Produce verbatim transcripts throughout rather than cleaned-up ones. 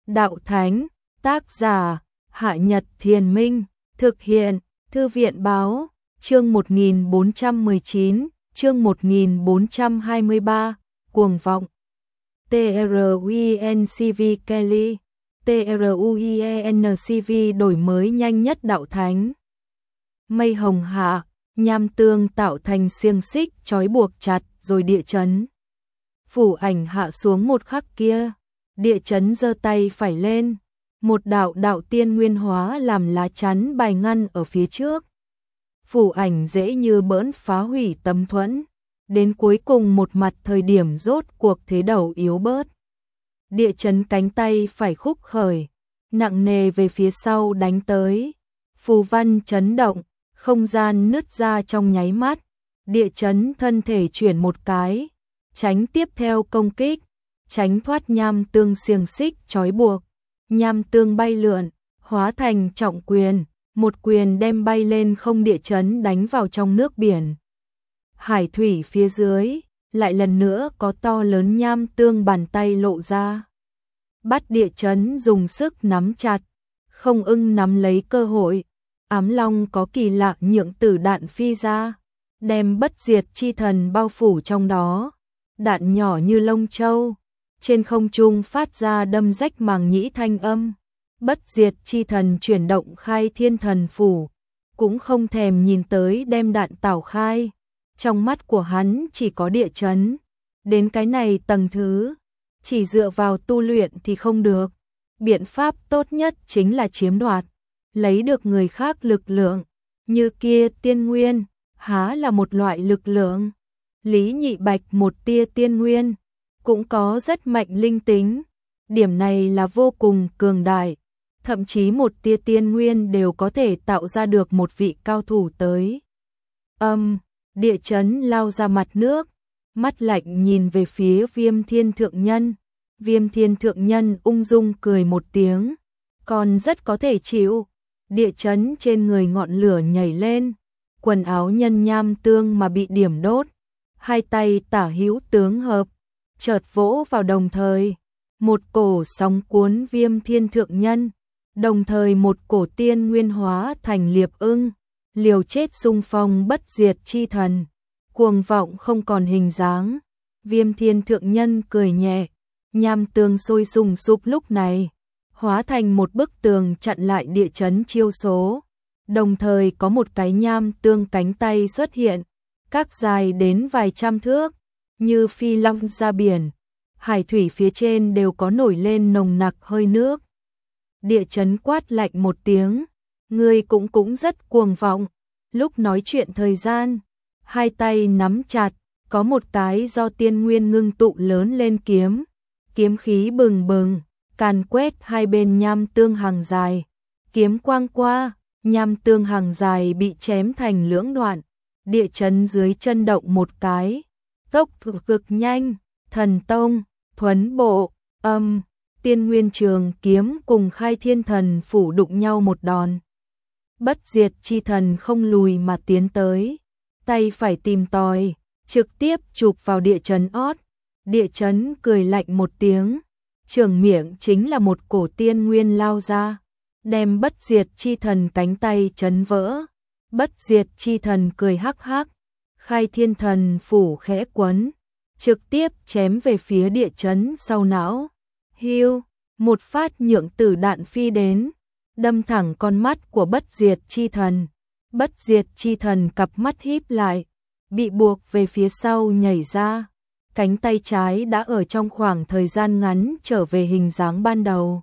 Đạo Thánh, tác giả, Hạ Nhật Thiền Minh, thực hiện, Thư viện Báo, chương một nghìn bốn trăm mười chín, chương một nghìn bốn trăm hai mươi ba, Cuồng Vọng. TRUENCV Kelly, TRUENCV đổi mới nhanh nhất Đạo Thánh. Mây hồng hạ, nham tương tạo thành xiềng xích trói buộc chặt rồi địa chấn. Phủ ảnh hạ xuống một khắc kia, địa chấn giơ tay phải lên, một đạo đạo tiên nguyên hóa làm lá chắn bài ngăn ở phía trước. Phủ ảnh dễ như bỡn phá hủy tấm thuẫn, đến cuối cùng một mặt thời điểm rốt cuộc thế đầu yếu bớt. Địa chấn cánh tay phải khúc khởi, nặng nề về phía sau đánh tới. Phù văn chấn động, không gian nứt ra trong nháy mắt. Địa chấn thân thể chuyển một cái, tránh tiếp theo công kích, tránh thoát nham tương xiềng xích trói buộc. Nham tương bay lượn, hóa thành trọng quyền, một quyền đem bay lên không, địa chấn đánh vào trong nước biển. Hải thủy phía dưới, lại lần nữa có to lớn nham tương bàn tay lộ ra. Bắt địa chấn dùng sức nắm chặt, không ưng nắm lấy cơ hội. Ám long có kỳ lạ nhượng tử đạn phi ra, đem bất diệt chi thần bao phủ trong đó. Đạn nhỏ như lông châu, trên không trung phát ra đâm rách màng nhĩ thanh âm. Bất diệt chi thần chuyển động khai thiên thần phủ, cũng không thèm nhìn tới đem đạn tảo khai. Trong mắt của hắn chỉ có địa chấn. Đến cái này tầng thứ, chỉ dựa vào tu luyện thì không được. Biện pháp tốt nhất chính là chiếm đoạt, lấy được người khác lực lượng. Như kia tiên nguyên, há là một loại lực lượng. Lý Nhị Bạch một tia tiên nguyên, cũng có rất mạnh linh tính. Điểm này là vô cùng cường đại. Thậm chí một tia tiên nguyên đều có thể tạo ra được một vị cao thủ tới. Âm, địa chấn lao ra mặt nước, mắt lạnh nhìn về phía Viêm Thiên Thượng Nhân. Viêm Thiên Thượng Nhân ung dung cười một tiếng, còn rất có thể chịu. Địa chấn trên người ngọn lửa nhảy lên, quần áo nhân nham tương mà bị điểm đốt. Hai tay tả hữu tướng hợp, chợt vỗ vào đồng thời. Một cổ sóng cuốn Viêm Thiên Thượng Nhân, đồng thời một cổ tiên nguyên hóa thành liệp ưng, liều chết xung phong bất diệt chi thần. Cuồng vọng không còn hình dáng. Viêm Thiên Thượng Nhân cười nhẹ, nham tương sôi sùng sục lúc này hóa thành một bức tường chặn lại địa chấn chiêu số. Đồng thời có một cái nham tương cánh tay xuất hiện, các dài đến vài trăm thước, như phi long ra biển. Hải thủy phía trên đều có nổi lên nồng nặc hơi nước. Địa chấn quát lạnh một tiếng, người cũng cũng rất cuồng vọng. Lúc nói chuyện thời gian, hai tay nắm chặt, có một cái do tiên nguyên ngưng tụ lớn lên kiếm. Kiếm khí bừng bừng, càn quét hai bên nham tương hàng dài. Kiếm quang qua, nham tương hàng dài bị chém thành lưỡng đoạn. Địa chấn dưới chân động một cái, tốc cực nhanh, thần tông, thuấn bộ, âm, tiên nguyên trường kiếm cùng khai thiên thần phủ đụng nhau một đòn. Bất diệt chi thần không lùi mà tiến tới, tay phải tìm tòi, trực tiếp chụp vào địa chấn ót. Địa chấn cười lạnh một tiếng, trường miệng chính là một cổ tiên nguyên lao ra, đem bất diệt chi thần cánh tay chấn vỡ. Bất diệt chi thần cười hắc hắc, khai thiên thần phủ khẽ quấn, trực tiếp chém về phía địa chấn sau não. Hiu, một phát nhượng tử đạn phi đến, đâm thẳng con mắt của bất diệt chi thần. Bất diệt chi thần cặp mắt híp lại, bị buộc về phía sau nhảy ra. Cánh tay trái đã ở trong khoảng thời gian ngắn trở về hình dáng ban đầu.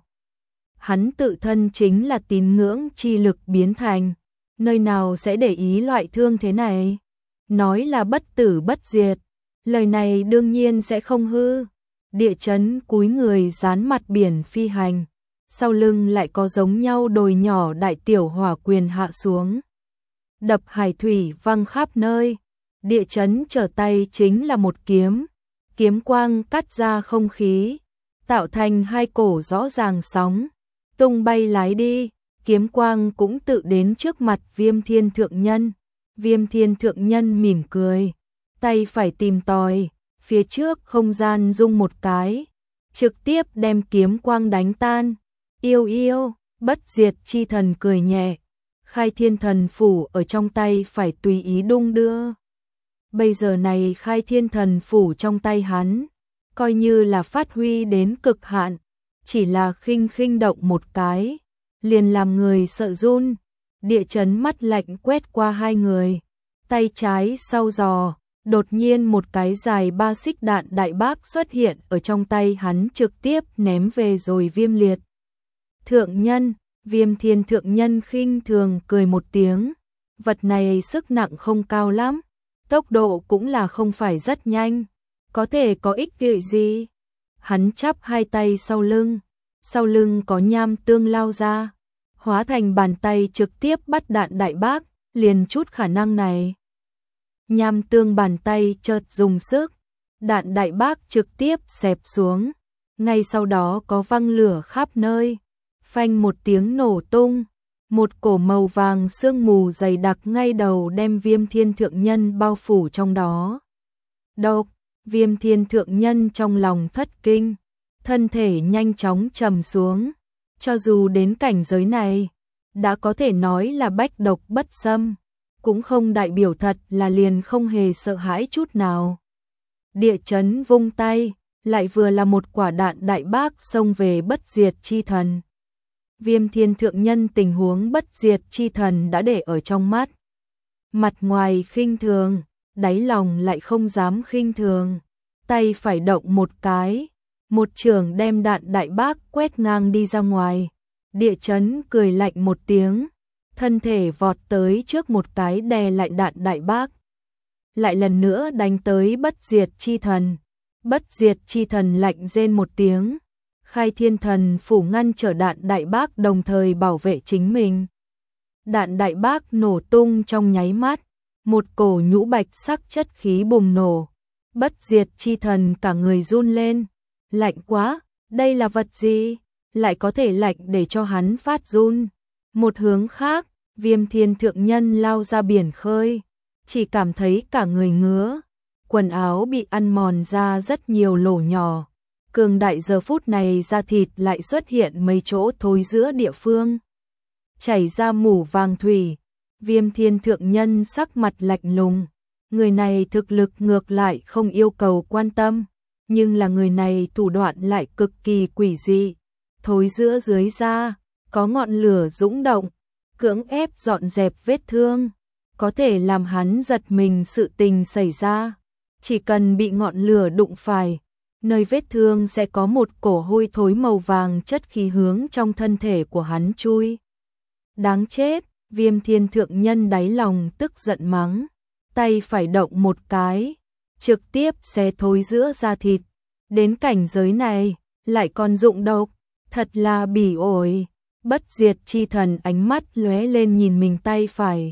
Hắn tự thân chính là tín ngưỡng chi lực biến thành, nơi nào sẽ để ý loại thương thế này. Nói là bất tử bất diệt, lời này đương nhiên sẽ không hư. Địa chấn cúi người dán mặt biển phi hành, sau lưng lại có giống nhau đồi nhỏ đại tiểu hỏa quyền hạ xuống, đập hải thủy văng khắp nơi. Địa chấn trở tay chính là một kiếm, kiếm quang cắt ra không khí, tạo thành hai cổ rõ ràng sóng, tung bay lái đi. Kiếm quang cũng tự đến trước mặt Viêm Thiên Thượng Nhân. Viêm Thiên Thượng Nhân mỉm cười, tay phải tìm tòi, phía trước không gian rung một cái, trực tiếp đem kiếm quang đánh tan. Yêu yêu, bất diệt chi thần cười nhẹ, Khai Thiên Thần Phủ ở trong tay phải tùy ý đung đưa. Bây giờ này Khai Thiên Thần Phủ trong tay hắn, coi như là phát huy đến cực hạn, chỉ là khinh khinh động một cái, liền làm người sợ run. Địa chấn mắt lạnh quét qua hai người, tay trái sau giò, đột nhiên một cái dài ba xích đạn đại bác xuất hiện ở trong tay hắn, trực tiếp ném về rồi Viêm Liệt thượng nhân. Viêm Thiên thượng nhân khinh thường cười một tiếng, vật này sức nặng không cao lắm, tốc độ cũng là không phải rất nhanh, có thể có ích lợi gì. Hắn chắp hai tay sau lưng, sau lưng có nham tương lao ra, hóa thành bàn tay trực tiếp bắt đạn đại bác, liền chút khả năng này. Nham tương bàn tay chợt dùng sức, đạn đại bác trực tiếp xẹp xuống, ngay sau đó có văng lửa khắp nơi. Phanh một tiếng nổ tung, một cổ màu vàng sương mù dày đặc ngay đầu đem Viêm Thiên thượng nhân bao phủ trong đó. Độc, Viêm Thiên thượng nhân trong lòng thất kinh, thân thể nhanh chóng trầm xuống, cho dù đến cảnh giới này, đã có thể nói là bách độc bất xâm, cũng không đại biểu thật là liền không hề sợ hãi chút nào. Địa chấn vung tay, lại vừa là một quả đạn đại bác xông về bất diệt chi thần. Viêm Thiên thượng nhân tình huống bất diệt chi thần đã để ở trong mắt. Mặt ngoài khinh thường, đáy lòng lại không dám khinh thường. Tay phải động một cái, một chưởng đem đạn đại bác quét ngang đi ra ngoài. Địa chấn cười lạnh một tiếng, thân thể vọt tới trước một cái đè lại đạn đại bác. Lại lần nữa đánh tới bất diệt chi thần. Bất diệt chi thần lạnh rên một tiếng. Khai Thiên Thần Phủ ngăn trở đạn đại bác, đồng thời bảo vệ chính mình. Đạn đại bác nổ tung trong nháy mắt, một cổ nhũ bạch sắc chất khí bùng nổ. Bất diệt chi thần cả người run lên, lạnh quá, đây là vật gì, lại có thể lạnh để cho hắn phát run. Một hướng khác, Viêm Thiên thượng nhân lao ra biển khơi, chỉ cảm thấy cả người ngứa, quần áo bị ăn mòn ra rất nhiều lỗ nhỏ. Cường đại giờ phút này da thịt lại xuất hiện mấy chỗ thối giữa địa phương, chảy ra mủ vàng thủy. Viêm Thiên thượng nhân sắc mặt lạnh lùng, người này thực lực ngược lại không yêu cầu quan tâm, nhưng là người này thủ đoạn lại cực kỳ quỷ dị. Thối giữa dưới da có ngọn lửa dũng động, cưỡng ép dọn dẹp vết thương, có thể làm hắn giật mình. Sự tình xảy ra, chỉ cần bị ngọn lửa đụng phải, nơi vết thương sẽ có một cổ hôi thối màu vàng chất khí hướng trong thân thể của hắn chui. Đáng chết, Viêm Thiên thượng nhân đáy lòng tức giận mắng, tay phải động một cái, trực tiếp xé thối giữa da thịt. Đến cảnh giới này, lại còn dụng độc, thật là bỉ ổi. Bất diệt chi thần ánh mắt lóe lên nhìn mình tay phải.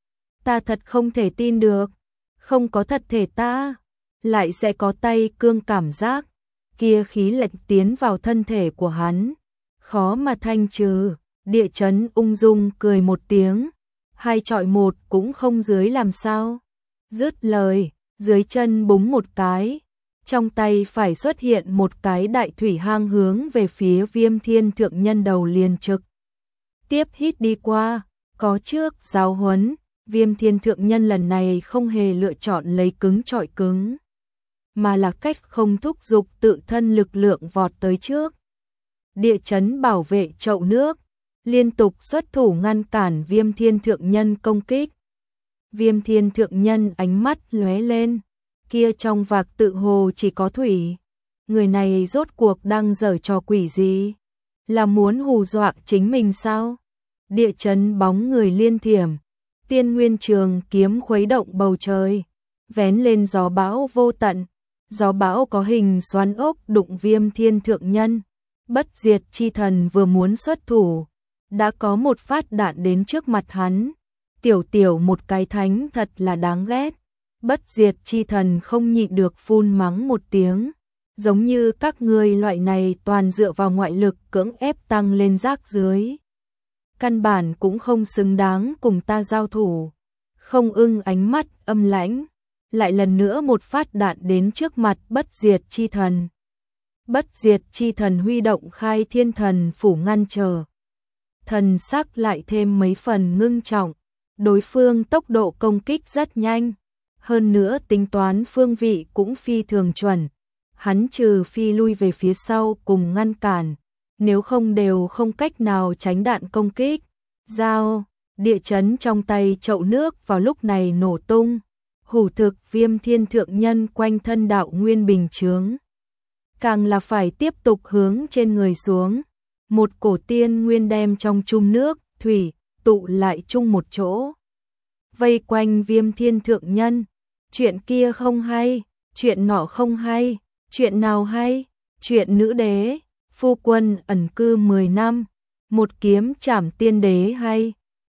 Ta thật không thể tin được, không có thật thể ta lại sẽ có tay cương cảm giác, kia khí lạnh tiến vào thân thể của hắn, khó mà thanh trừ. Địa chấn ung dung cười một tiếng, hai chọi một cũng không dưới làm sao. Dứt lời, dưới chân búng một cái, trong tay phải xuất hiện một cái đại thủy hang hướng về phía Viêm Thiên thượng nhân đầu liền trực tiếp hít đi qua. Có trước giáo huấn, Viêm Thiên thượng nhân lần này không hề lựa chọn lấy cứng chọi cứng, mà là cách không thúc giục tự thân lực lượng vọt tới trước. Địa chấn bảo vệ chậu nước, liên tục xuất thủ ngăn cản Viêm Thiên thượng nhân công kích. Viêm Thiên thượng nhân ánh mắt lóe lên, kia trong vạc tự hồ chỉ có thủy. Người này rốt cuộc đang giở trò quỷ gì? Là muốn hù dọa chính mình sao? Địa chấn bóng người liên thiểm, tiên nguyên trường kiếm khuấy động bầu trời, vén lên gió bão vô tận. Gió bão có hình xoắn ốc đụng Viêm Thiên thượng nhân. Bất diệt chi thần vừa muốn xuất thủ, đã có một phát đạn đến trước mặt hắn. Tiểu tiểu một cái thánh thật là đáng ghét. Bất diệt chi thần không nhịn được phun mắng một tiếng, giống như các ngươi loại này toàn dựa vào ngoại lực cưỡng ép tăng lên rác dưới, căn bản cũng không xứng đáng cùng ta giao thủ. Không ưng ánh mắt âm lãnh, lại lần nữa một phát đạn đến trước mặt bất diệt chi thần. Bất diệt chi thần huy động khai thiên thần phủ ngăn trở. Thần sắc lại thêm mấy phần ngưng trọng, đối phương tốc độ công kích rất nhanh, hơn nữa tính toán phương vị cũng phi thường chuẩn, hắn trừ phi lui về phía sau cùng ngăn cản, nếu không đều không cách nào tránh đạn công kích. Giao, địa chấn trong tay chậu nước vào lúc này nổ tung, hủ thực Viêm Thiên Thượng Nhân quanh thân đạo nguyên bình chướng, càng là phải tiếp tục hướng trên người xuống. Một cổ tiên nguyên đem trong chum nước, thủy, tụ lại chung một chỗ. Vây quanh Viêm Thiên Thượng Nhân, chuyện kia không hay, chuyện nọ không hay, chuyện nào hay, chuyện nữ đế, phu quân ẩn cư mười năm, một kiếm trảm tiên đế hay.